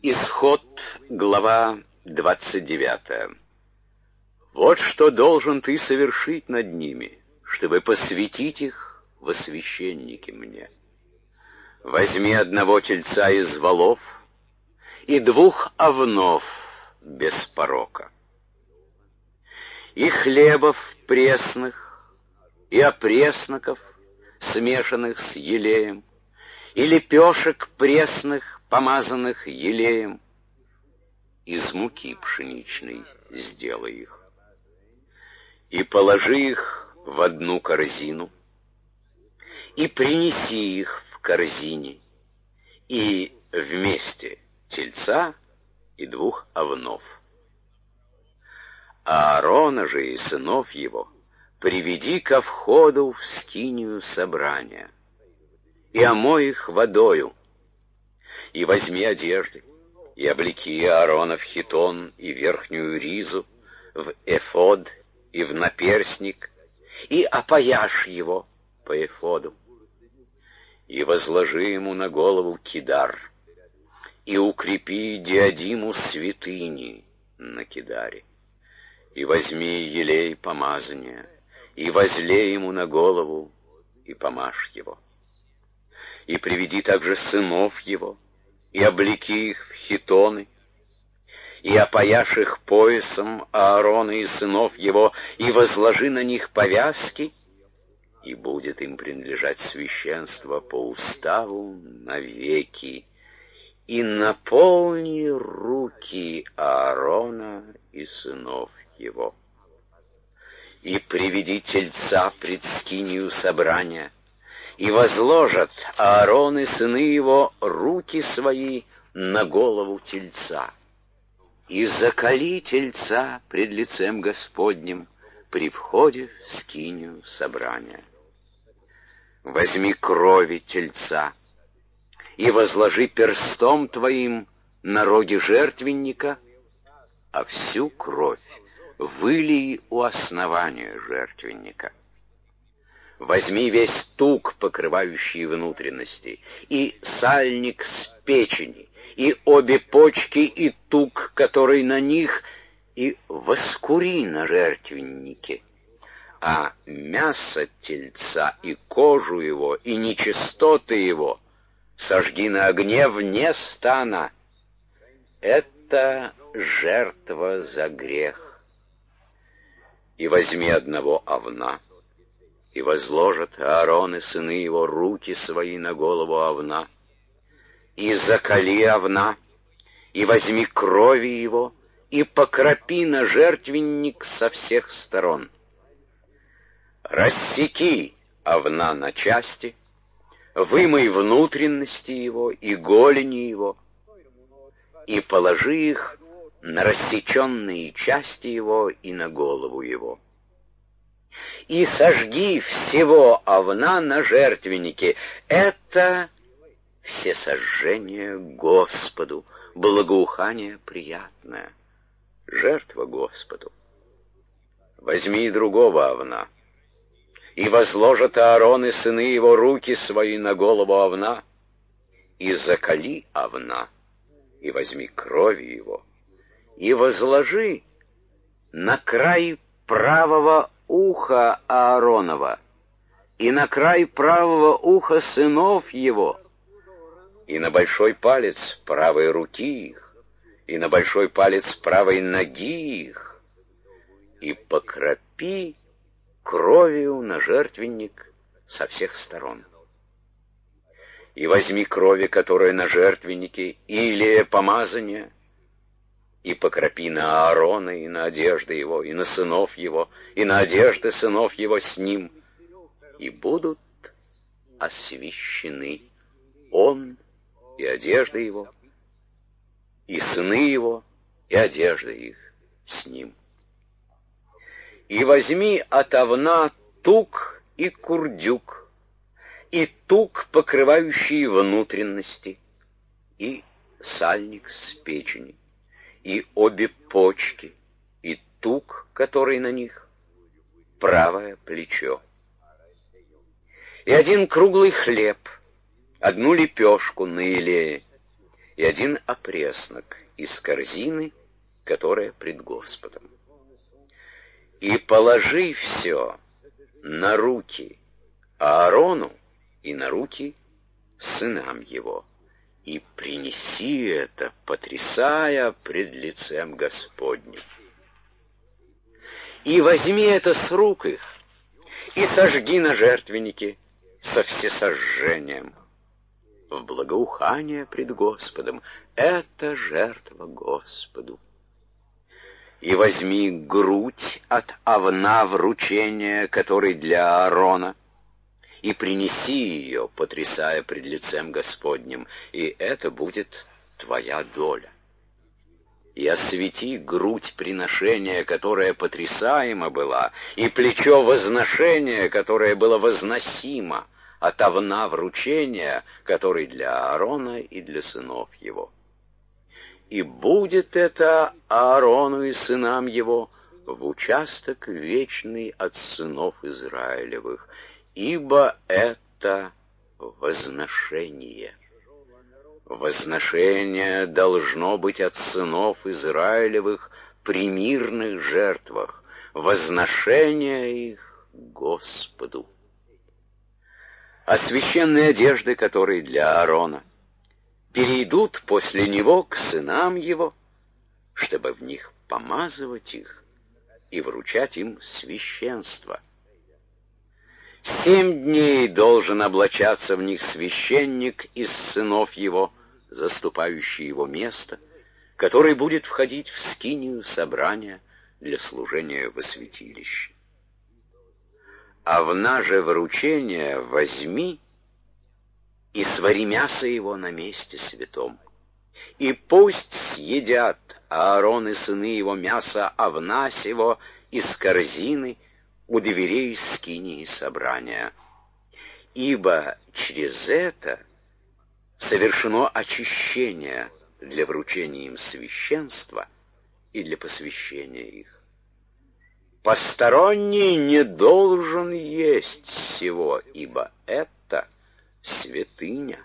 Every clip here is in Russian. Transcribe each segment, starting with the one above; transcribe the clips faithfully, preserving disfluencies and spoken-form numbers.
Исход, глава двадцать девятая. Вот что должен ты совершить над ними, чтобы посвятить их во священники мне. Возьми одного тельца из волов и двух овнов без порока, и хлебов пресных, и опресноков, смешанных с елеем, и лепешек пресных, помазанных елеем, из муки пшеничной сделай их. И положи их в одну корзину, и принеси их в корзине, и вместе тельца и двух овнов. Аарона же и сынов его приведи ко входу в скинию собрания, и омой их водою, и возьми одежды, и облеки Аарона в хитон и верхнюю ризу, в эфод и в наперсник, и опояшь его по эфоду, и возложи ему на голову кидар, и укрепи диадиму святыни на кидаре, и возьми елей помазания, и возлей ему на голову, и помажь его, и приведи также сынов его, и облеки их в хитоны, и опояшь их поясом Аарона и сынов его, и возложи на них повязки, и будет им принадлежать священство по уставу навеки, и наполни руки Аарона и сынов его. И приведи тельца пред скинию собрания, и возложат Аарон и сыны его руки свои на голову тельца, и заколи тельца пред лицем Господним при входе в скинию собрания. Возьми крови тельца и возложи перстом твоим на роги жертвенника, а всю кровь вылей у основания жертвенника. Возьми весь тук, покрывающий внутренности, и сальник с печени, и обе почки, и тук, который на них, и воскури на жертвеннике. А мясо тельца и кожу его, и нечистоты его сожги на огне вне стана. Это жертва за грех. И возьми одного овна, и возложат Аарон и сыны его руки свои на голову овна, и заколи овна, и возьми крови его, и покропи на жертвенник со всех сторон. Рассеки овна на части, вымой внутренности его и голени его, и положи их на рассеченные части его и на голову его. И сожги всего овна на жертвеннике. Это всесожжение Господу, благоухание приятное, жертва Господу. Возьми и другого овна, и возложат Аарон и сыны его руки свои на голову овна, и заколи овна, и возьми крови его, и возложи на край правого уха Ааронова, и на край правого уха сынов его, и на большой палец правой руки их, и на большой палец правой ноги их, и покропи кровью на жертвенник со всех сторон. И возьми крови, которые на жертвеннике, и илея помазания, и покропи на Аарона, и на одежды его, и на сынов его, и на одежды сынов его с ним, и будут освящены он и одежды его, и сыны его, и одежды их с ним. И возьми от овна тук и курдюк, и тук, покрывающий внутренности, и сальник с печени, и обе почки, и тук, который на них, правое плечо. И один круглый хлеб, одну лепешку на елее, и один опреснок из корзины, которая пред Господом. И положи все на руки Аарону и на руки сынам его, и принеси это, потрясая пред лицем Господним. И возьми это с рук их, и сожги на жертвеннике со всесожжением, в благоухание пред Господом. Это жертва Господу. И возьми грудь от овна вручения, который для Аарона, и принеси ее, потрясая пред лицем Господним, и это будет твоя доля. И освети грудь приношения, которая потрясаема была, и плечо возношения, которое было возносимо, от овна вручения, который для Аарона и для сынов его. И будет это Аарону и сынам его в участок вечный от сынов Израилевых, ибо это возношение. Возношение должно быть от сынов Израилевых при мирных жертвах, возношение их Господу. А священные одежды, которые для Аарона, перейдут после него к сынам его, чтобы в них помазывать их и вручать им священство. Семь дней должен облачаться в них священник из сынов его, заступающий его место, который будет входить в скинию собрания для служения во святилище. А в наше вручение возьми и свари мясо его на месте святом. И пусть съедят Аарон и сыны его мясо овна сего из корзины у дверей скинии собрания. Ибо через это совершено очищение для вручения им священства и для посвящения их. Посторонний не должен есть сего, ибо это святыня.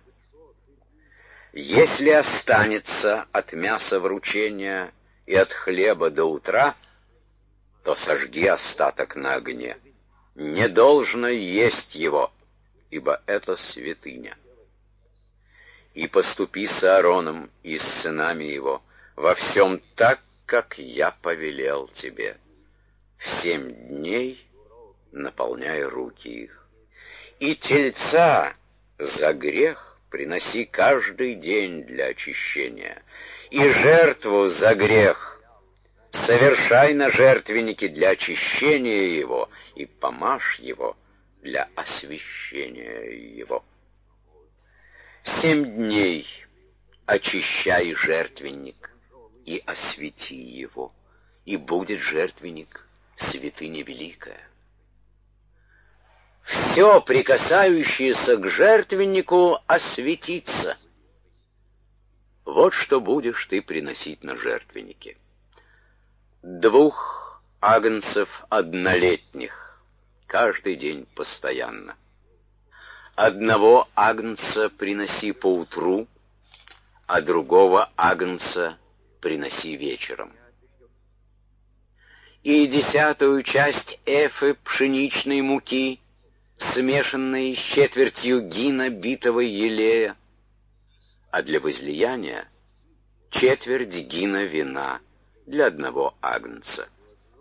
Если останется от мяса вручения и от хлеба до утра, то сожги остаток на огне. Не должно есть его, ибо это святыня. И поступи с Аароном и с сынами его во всем так, как я повелел тебе. В семь дней наполняй руки их. И тельца за грех приноси каждый день для очищения, и жертву за грех совершай на жертвеннике для очищения его, и помажь его для освящения его. Семь дней очищай жертвенник и освети его, и будет жертвенник святыня великая. Все, прикасающееся к жертвеннику, осветится. Вот что будешь ты приносить на жертвеннике. Двух агнцев однолетних, каждый день постоянно. Одного агнца приноси поутру, а другого агнца приноси вечером. И десятую часть эфы пшеничной муки, смешанной с четвертью гина битого елея, а для возлияния четверть гина вина для одного агнца.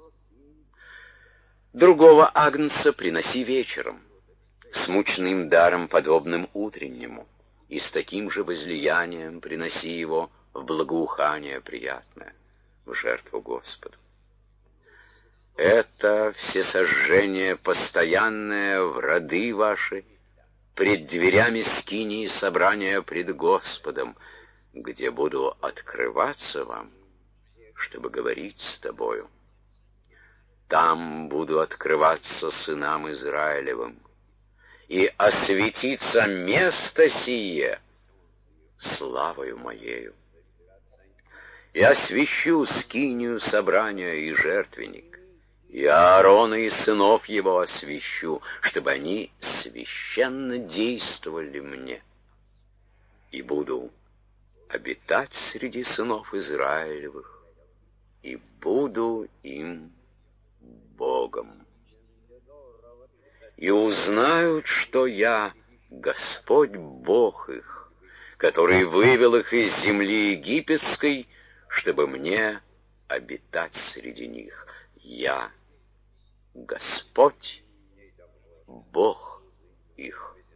Другого агнца приноси вечером, с мучным даром, подобным утреннему, и с таким же возлиянием приноси его в благоухание приятное, в жертву Господу. Это всесожжение постоянное в роды ваши, пред дверями скинии собрания пред Господом, где буду открываться вам, чтобы говорить с тобою. Там буду открываться сынам Израилевым, и осветится место сие славою моею. И освящу скинию собрания и жертвенник, и Аарона и сынов его освящу, чтобы они священно действовали мне. И буду обитать среди сынов Израилевых, и буду им Богом. И узнают, что я Господь Бог их, который вывел их из земли египетской, чтобы мне обитать среди них. Я Господь Бог их.